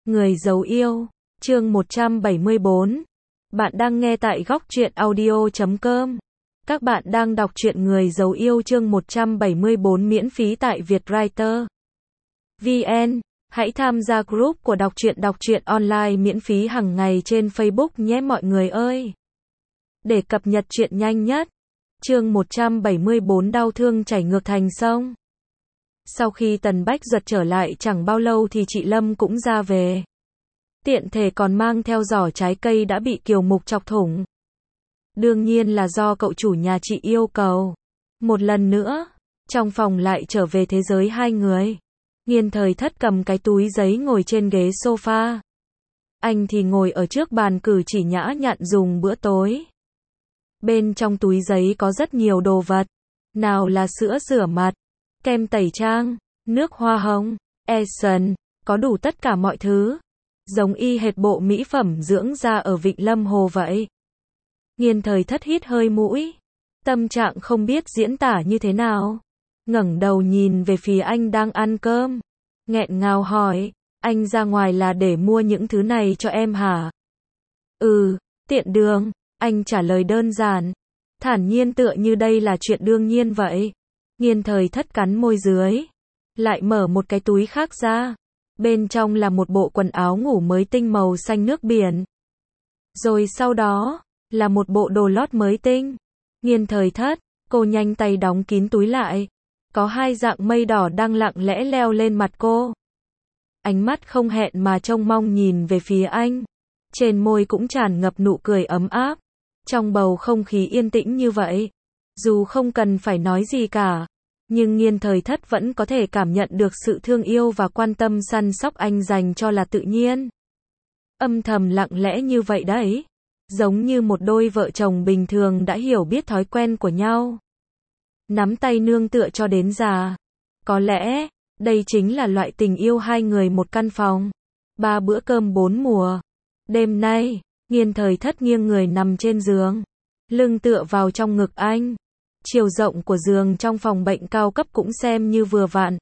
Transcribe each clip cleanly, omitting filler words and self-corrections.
Người giấu yêu, chương 174. Bạn đang nghe tại góc truyện audio.com. Các bạn đang đọc truyện Người giấu yêu chương 174 miễn phí tại Vietwriter VN. Hãy tham gia group của đọc truyện online miễn phí hàng ngày trên Facebook nhé mọi người ơi. Để cập nhật truyện nhanh nhất. Chương 174 đau thương chảy ngược thành sông. Sau khi Tần Bách Duật trở lại chẳng bao lâu thì chị Lâm cũng ra về. Tiện thể còn mang theo giỏ trái cây đã bị Kiều Mục chọc thủng. Đương nhiên là do cậu chủ nhà chị yêu cầu. Một lần nữa, trong phòng lại trở về thế giới hai người. Nghiên Thời Thất cầm cái túi giấy ngồi trên ghế sofa. Anh thì ngồi ở trước bàn cử chỉ nhã nhặn dùng bữa tối. Bên trong túi giấy có rất nhiều đồ vật. Nào là sữa rửa mặt, kem tẩy trang, nước hoa hồng, Essence, có đủ tất cả mọi thứ. Giống y hệt bộ mỹ phẩm dưỡng da ở Vịnh Lâm Hồ vậy. Nghiên Thời Thất hít hơi mũi. Tâm trạng không biết diễn tả như thế nào. Ngẩng đầu nhìn về phía anh đang ăn cơm. Nghẹn ngào hỏi, anh ra ngoài là để mua những thứ này cho em hả? Tiện đường, anh trả lời đơn giản. Thản nhiên tựa như đây là chuyện đương nhiên vậy. Nghiên Thời Thất cắn môi dưới. Lại mở một cái túi khác ra. Bên trong là một bộ quần áo ngủ mới tinh màu xanh nước biển. Rồi sau đó, là một bộ đồ lót mới tinh. Nghiên Thời Thất, cô nhanh tay đóng kín túi lại. Có hai dạng mây đỏ đang lặng lẽ leo lên mặt cô. Ánh mắt không hẹn mà trông mong nhìn về phía anh. Trên môi cũng tràn ngập nụ cười ấm áp. Trong bầu không khí yên tĩnh như vậy, dù không cần phải nói gì cả, nhưng Nghiên Thời Thất vẫn có thể cảm nhận được sự thương yêu và quan tâm săn sóc anh dành cho là tự nhiên. Âm thầm lặng lẽ như vậy đấy. Giống như một đôi vợ chồng bình thường đã hiểu biết thói quen của nhau. Nắm tay nương tựa cho đến già. Có lẽ, đây chính là loại tình yêu hai người một căn phòng. 3 bữa cơm 4 mùa. Đêm nay, Nghiên Thời Thất nghiêng người nằm trên giường. Lưng tựa vào trong ngực anh. Chiều rộng của giường trong phòng bệnh cao cấp cũng xem như vừa vặn.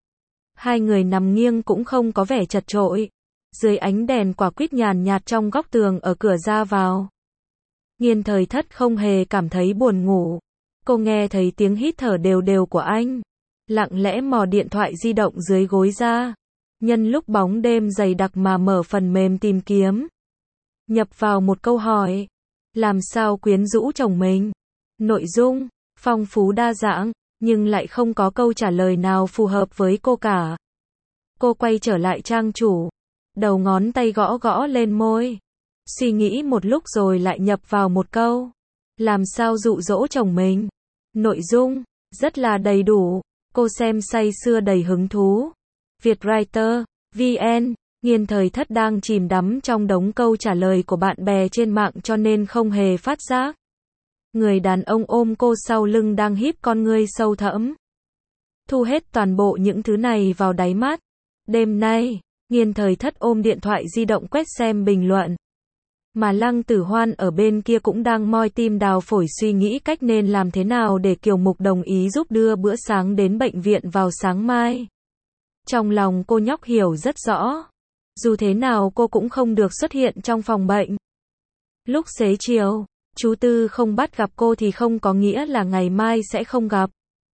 Hai người nằm nghiêng cũng không có vẻ chật chội. Dưới ánh đèn quả quýt nhàn nhạt trong góc tường ở cửa ra vào. Nghiên Thời Thất không hề cảm thấy buồn ngủ. Cô nghe thấy tiếng hít thở đều đều của anh. Lặng lẽ mò điện thoại di động dưới gối ra. Nhân lúc bóng đêm dày đặc mà mở phần mềm tìm kiếm. Nhập vào một câu hỏi. Làm sao quyến rũ chồng mình? Nội dung phong phú đa dạng, nhưng lại không có câu trả lời nào phù hợp với cô cả. Cô quay trở lại trang chủ. Đầu ngón tay gõ gõ lên môi. Suy nghĩ một lúc rồi lại nhập vào một câu. Làm sao dụ dỗ chồng mình? Nội dung rất là đầy đủ. Cô xem say sưa đầy hứng thú. Vietwriter VN. Nghiên Thời Thất đang chìm đắm trong đống câu trả lời của bạn bè trên mạng cho nên không hề phát giác. Người đàn ông ôm cô sau lưng đang híp con ngươi sâu thẫm. Thu hết toàn bộ những thứ này vào đáy mắt. Đêm nay, Nghiên Thời Thất ôm điện thoại di động quét xem bình luận. Mà Lăng Tử Hoan ở bên kia cũng đang moi tim đào phổi suy nghĩ cách nên làm thế nào để Kiều Mục đồng ý giúp đưa bữa sáng đến bệnh viện vào sáng mai. Trong lòng cô nhóc hiểu rất rõ. Dù thế nào cô cũng không được xuất hiện trong phòng bệnh. Lúc xế chiều, chú Tư không bắt gặp cô thì không có nghĩa là ngày mai sẽ không gặp.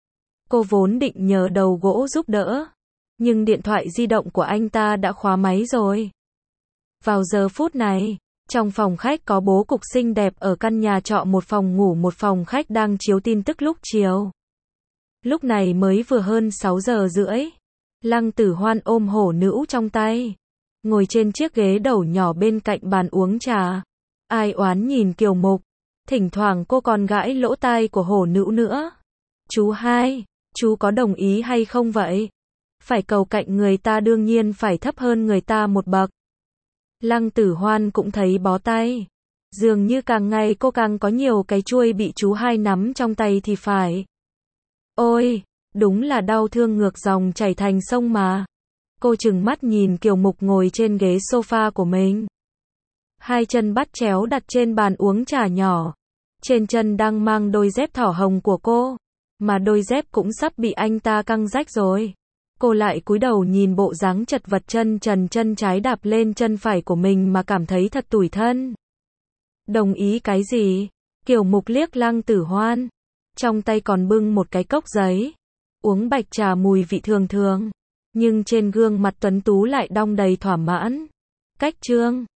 Cô vốn định nhờ đầu gỗ giúp đỡ. Nhưng điện thoại di động của anh ta đã khóa máy rồi. Vào giờ phút này, trong phòng khách có bố cục xinh đẹp ở căn nhà trọ một phòng ngủ một phòng khách đang chiếu tin tức lúc chiều. Lúc này mới vừa hơn 6 giờ rưỡi. Lăng Tử Hoan ôm hổ nữ trong tay. Ngồi trên chiếc ghế đầu nhỏ bên cạnh bàn uống trà. Ai oán nhìn Kiều Mục. Thỉnh thoảng cô còn gãi lỗ tai của hổ nữ nữa. Chú hai, chú có đồng ý hay không vậy? Phải cầu cạnh người ta đương nhiên phải thấp hơn người ta một bậc. Lăng Tử Hoan cũng thấy bó tay. Dường như càng ngày cô càng có nhiều cái chuôi bị chú hai nắm trong tay thì phải. Ôi, đúng là đau thương ngược dòng chảy thành sông mà. Cô trừng mắt nhìn Kiều Mục ngồi trên ghế sofa của mình. Hai chân bắt chéo đặt trên bàn uống trà nhỏ. Trên chân đang mang đôi dép thỏ hồng của cô. Mà đôi dép cũng sắp bị anh ta căng rách rồi. Cô lại cúi đầu nhìn bộ dáng chật vật chân trần chân trái đạp lên chân phải của mình mà cảm thấy thật tủi thân. Đồng ý cái gì? Kiều Mục liếc Lăng Tử Hoan. Trong tay còn bưng một cái cốc giấy. Uống bạch trà mùi vị thường thường. Nhưng trên gương mặt tuấn tú lại đong đầy thỏa mãn. Cách Trương.